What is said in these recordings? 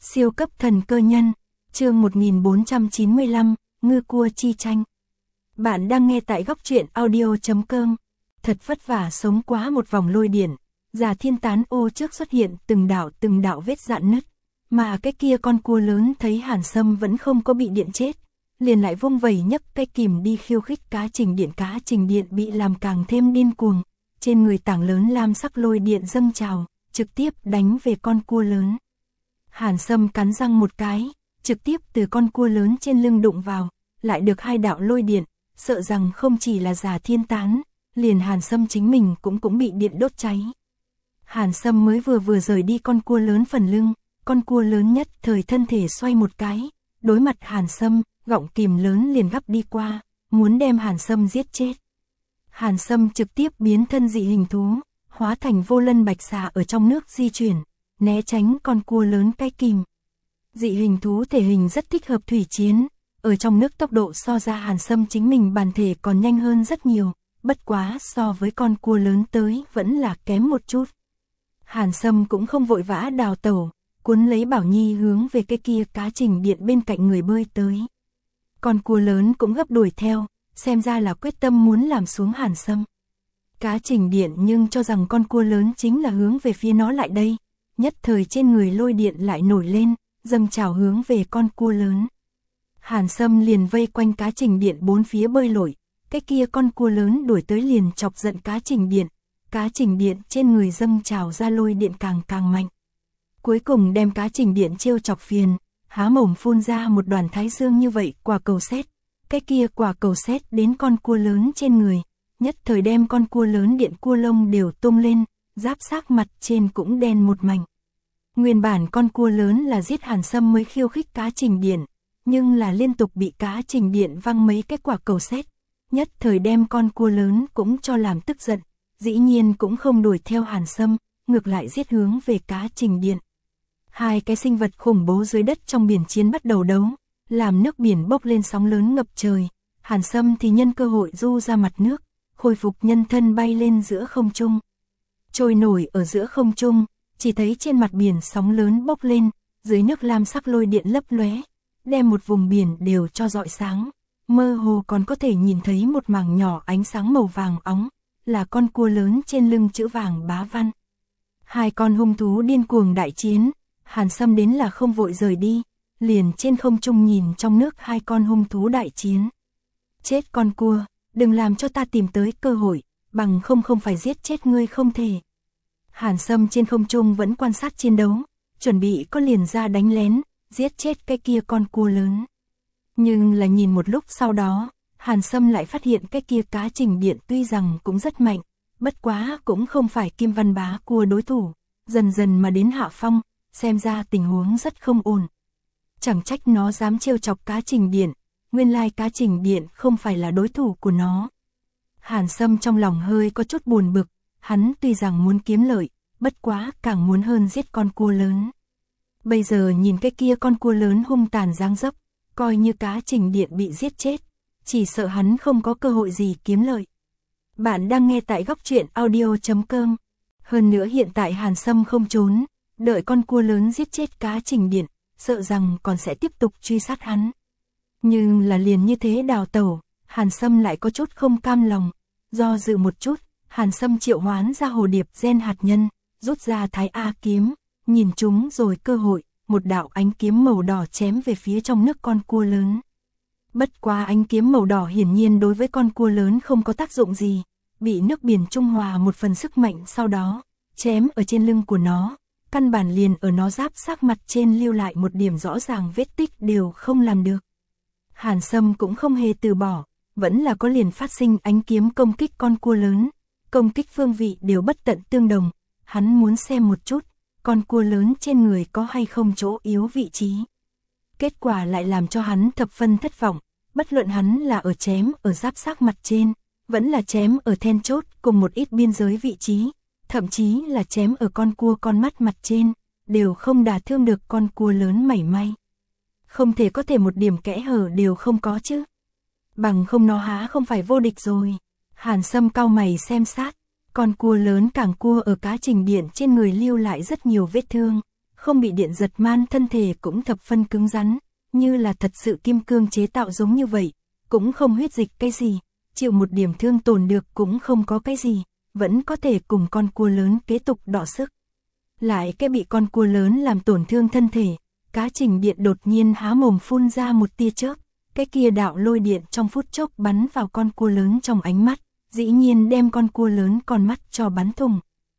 Siêu cấp thần cơ nhân, chương 1495, ngư cua chi tranh. Bạn đang nghe tại góc truyện audio.com. Thật vất vả sống quá một vòng lôi điện, Già Thiên tán ô trước xuất hiện từng đạo vết rạn nứt, mà cái kia con cua lớn thấy Hàn Sâm vẫn không có bị điện chết, liền lại vung vẩy nhấc cây kìm đi khiêu khích cá trình điện bị làm càng thêm điên cuồng, trên người tảng lớn lam sắc lôi điện dâng trào, trực tiếp đánh về con cua lớn. Hàn Sâm cắn răng một cái, trực tiếp từ con cua lớn trên lưng đụng vào, lại được hai đạo lôi điện, sợ rằng không chỉ là Già Thiên tán, liền Hàn Sâm chính mình cũng bị điện đốt cháy. Hàn Sâm mới vừa rời đi con cua lớn phần lưng, con cua lớn nhất thời thân thể xoay một cái, đối mặt Hàn Sâm, gọng kìm lớn liền gắp đi qua, muốn đem Hàn Sâm giết chết. Hàn Sâm trực tiếp biến thân dị hình thú, hóa thành vô lân bạch xà ở trong nước di chuyển, né tránh con cua lớn cái kìm. Dị hình thú thể hình rất thích hợp thủy chiến, ở trong nước tốc độ so ra Hàn Sâm chính mình bản thể còn nhanh hơn rất nhiều, bất quá so với con cua lớn tới vẫn là kém một chút. Hàn Sâm cũng không vội vã đào tẩu, cuốn lấy Bảo Nhi hướng về cái kia cá trình điện bên cạnh người bơi tới. Con cua lớn cũng gấp đuổi theo, xem ra là quyết tâm muốn làm xuống Hàn Sâm. Cá trình điện nhưng cho rằng con cua lớn chính là hướng về phía nó lại đây, nhất thời trên người lôi điện lại nổi lên, dâng trào hướng về con cua lớn. Hàn Sâm liền vây quanh cá trình điện bốn phía bơi lội, cái kia con cua lớn đuổi tới liền chọc giận cá trình điện trên người dâng trào ra lôi điện càng mạnh. Cuối cùng đem cá trình điện trêu chọc phiền, há mồm phun ra một đoàn thái dương như vậy quả cầu sét, cái kia quả cầu sét đến con cua lớn trên người, nhất thời đem con cua lớn điện cua lông đều tung lên, giáp xác mặt trên cũng đen một mảnh. Nguyên bản con cua lớn là giết Hàn Sâm mới khiêu khích cá trình điện, nhưng là liên tục bị cá trình điện văng mấy cái quả cầu sét, nhất thời đem con cua lớn cũng cho làm tức giận, dĩ nhiên cũng không đuổi theo Hàn Sâm, ngược lại giết hướng về cá trình điện. Hai cái sinh vật khủng bố dưới đất trong biển chiến bắt đầu đấu, làm nước biển bốc lên sóng lớn ngập trời, Hàn Sâm thì nhân cơ hội du ra mặt nước, khôi phục nhân thân bay lên giữa không trung. Trôi nổi ở giữa không trung, chỉ thấy trên mặt biển sóng lớn bốc lên, dưới nước lam sắc lôi điện lấp lóe, đem một vùng biển đều cho rọi sáng, mơ hồ còn có thể nhìn thấy một mảng nhỏ ánh sáng màu vàng óng, là con cua lớn trên lưng chữ vàng bá văn. Hai con hung thú điên cuồng đại chiến, Hàn Sâm đến là không vội rời đi, liền trên không trung nhìn trong nước hai con hung thú đại chiến. Chết con cua, đừng làm cho ta tìm tới cơ hội, bằng không phải giết chết ngươi không thể. Hàn Sâm trên không trung vẫn quan sát chiến đấu, chuẩn bị có liền ra đánh lén, giết chết cái kia con cua lớn. Nhưng là nhìn một lúc sau đó, Hàn Sâm lại phát hiện cái kia cá trình điện tuy rằng cũng rất mạnh, bất quá cũng không phải Kim Văn Bá cua đối thủ, dần mà đến hạ phong, xem ra tình huống rất không ổn. Chẳng trách nó dám trêu chọc cá trình điện, nguyên lai cá trình điện không phải là đối thủ của nó. Hàn Sâm trong lòng hơi có chút buồn bực, hắn tuy rằng muốn kiếm lợi, bất quá càng muốn hơn giết con cua lớn. Bây giờ nhìn cái kia con cua lớn hung tàn dáng dấp, coi như cá trình điện bị giết chết, chỉ sợ hắn không có cơ hội gì kiếm lợi. Bạn đang nghe tại góc truyện audio.com. Hơn nữa hiện tại Hàn Sâm không trốn, đợi con cua lớn giết chết cá trình điện, sợ rằng còn sẽ tiếp tục truy sát hắn. Nhưng là liền như thế đào tẩu, Hàn Sâm lại có chút không cam lòng, do dự một chút, Hàn Sâm triệu hoán ra hồ điệp gen hạt nhân, rút ra Thái A kiếm, nhìn chúng rồi cơ hội, một đạo ánh kiếm màu đỏ chém về phía trong nước con cua lớn. Bất quá ánh kiếm màu đỏ hiển nhiên đối với con cua lớn không có tác dụng gì, bị nước biển trung hòa một phần sức mạnh sau đó, chém ở trên lưng của nó, căn bản liền ở nó giáp xác mặt trên lưu lại một điểm rõ ràng vết tích đều không làm được. Hàn Sâm cũng không hề từ bỏ, vẫn là có liền phát sinh ánh kiếm công kích con cua lớn, công kích phương vị đều bất tận tương đồng, hắn muốn xem một chút, con cua lớn trên người có hay không chỗ yếu vị trí. Kết quả lại làm cho hắn thập phân thất vọng, bất luận hắn là ở chém ở giáp xác mặt trên, vẫn là chém ở then chốt cùng một ít biên giới vị trí, thậm chí là chém ở con cua con mắt mặt trên, đều không đả thương được con cua lớn mảy may. Không thể có thể một điểm kẽ hở đều không có chứ. Bằng không nó há không phải vô địch rồi. Hàn Sâm cau mày xem sát, con cua lớn càng cua ở cá trình điện trên người lưu lại rất nhiều vết thương, không bị điện giật man, thân thể cũng thập phân cứng rắn, như là thật sự kim cương chế tạo giống như vậy, cũng không huyết dịch cái gì, chịu một điểm thương tổn được cũng không có cái gì, vẫn có thể cùng con cua lớn kế tục đọ sức. Lại cái bị con cua lớn làm tổn thương thân thể, Cá Trình Điện đột nhiên há mồm phun ra một tia chớp, cái kia đạo lôi điện trong phút chốc bắn vào con cua lớn trong ánh mắt, dĩ nhiên đem con cua lớn con mắt cho bắn thủng.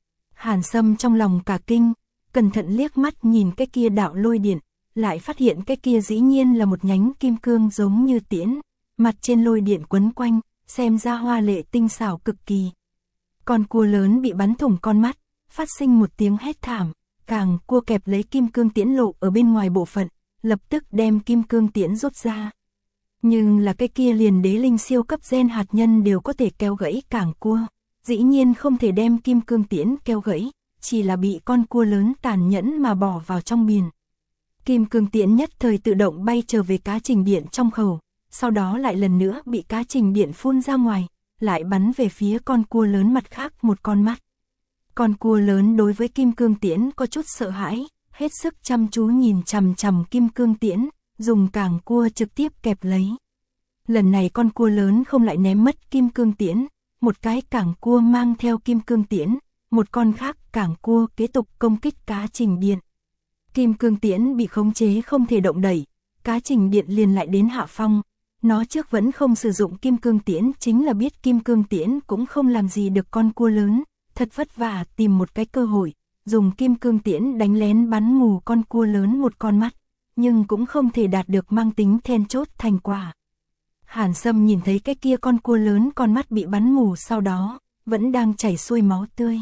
Hàn Sâm trong lòng cả kinh, cẩn thận liếc mắt nhìn cái kia đạo lôi điện, lại phát hiện cái kia dĩ nhiên là một nhánh kim cương giống như tiễn, mặt trên lôi điện quấn quanh, xem ra hoa lệ tinh xảo cực kỳ. Con cua lớn bị bắn thủng con mắt, phát sinh một tiếng hét thảm, càng cua kẹp lấy kim cương tiễn lộ ở bên ngoài bộ phận, lập tức đem kim cương tiễn rút ra. Nhưng là cái kia liền đế linh siêu cấp gen hạt nhân đều có thể kéo gãy càng cua, dĩ nhiên không thể đem kim cương tiễn kéo gãy, chỉ là bị con cua lớn tàn nhẫn mà bỏ vào trong biển. Kim cương tiễn nhất thời tự động bay trở về Cá Trình Điện trong khẩu, sau đó lại lần nữa bị Cá Trình Điện phun ra ngoài, lại bắn về phía con cua lớn mặt khác một con mắt. Con cua lớn đối với kim cương tiễn có chút sợ hãi, hết sức chăm chú nhìn chằm chằm kim cương tiễn, dùng càng cua trực tiếp kẹp lấy. Lần này con cua lớn không lại ném mất kim cương tiễn, một cái càng cua mang theo kim cương tiễn, một con khác càng cua kế tục công kích Cá Trình Điện. Kim cương tiễn bị khống chế không thể động đẩy, Cá Trình Điện liền lại đến hạ phong. Nó trước vẫn không sử dụng kim cương tiễn, chính là biết kim cương tiễn cũng không làm gì được con cua lớn, thật vất vả tìm một cái cơ hội, dùng kim cương tiễn đánh lén bắn mù con cua lớn một con mắt, nhưng cũng không thể đạt được mang tính then chốt thành quả. Hàn Sâm nhìn thấy cái kia con cua lớn con mắt bị bắn mù, sau đó vẫn đang chảy xuôi máu tươi.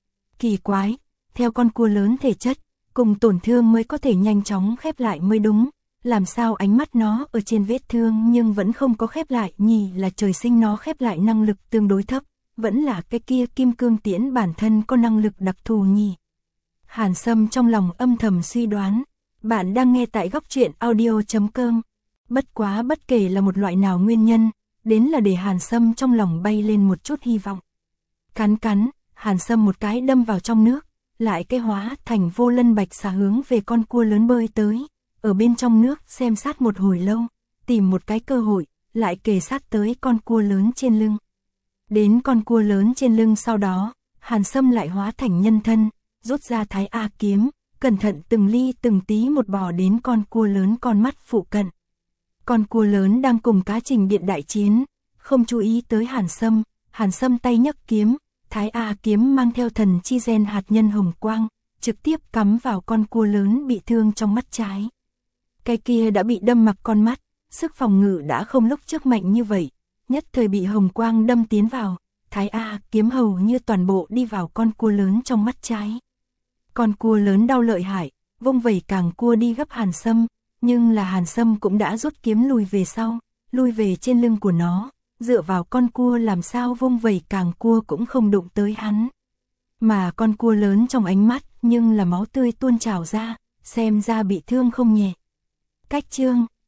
Kỳ quái, theo con cua lớn thể chất, cùng tổn thương mới có thể nhanh chóng khép lại mới đúng. Làm sao ánh mắt nó ở trên vết thương nhưng vẫn không có khép lại nhỉ, là trời sinh nó khép lại năng lực tương đối thấp, vẫn là cái kia kim cương tiễn bản thân có năng lực đặc thù nhỉ. Hàn Sâm trong lòng âm thầm suy đoán. Bạn đang nghe tại Góc Truyện Audio.com. Bất quá bất kể là một loại nào nguyên nhân, đến là để Hàn Sâm trong lòng bay lên một chút hy vọng. Cắn, Hàn Sâm một cái đâm vào trong nước, lại cái hóa thành vô lân bạch xà hướng về con cua lớn bơi tới. Ở bên trong nước xem sát một hồi lâu, tìm một cái cơ hội, lại kề sát tới con cua lớn trên lưng. Đến con cua lớn trên lưng sau đó, Hàn Sâm lại hóa thành nhân thân, rút ra Thái A kiếm, cẩn thận từng ly từng tí một bò đến con cua lớn con mắt phụ cận. Con cua lớn đang cùng Cá Trình Điện đại chiến, không chú ý tới Hàn Sâm tay nhấc kiếm, Thái A kiếm mang theo thần chi gen hạt nhân hồng quang, trực tiếp cắm vào con cua lớn bị thương trong mắt trái. Cái kia đã bị đâm mặc con mắt, sức phòng ngự đã không lúc trước mạnh như vậy, nhất thời bị hồng quang đâm tiến vào, Thái A kiếm hầu như toàn bộ đi vào con cua lớn trong mắt trái. Con cua lớn đau lợi hại, vung vẩy càng cua đi gấp Hàn Sâm, nhưng là Hàn Sâm cũng đã rút kiếm lùi về sau, lùi về trên lưng của nó, dựa vào con cua làm sao vung vẩy càng cua cũng không đụng tới hắn. Mà con cua lớn trong ánh mắt nhưng là máu tươi tuôn trào ra, xem ra bị thương không nhẹ. Cách chương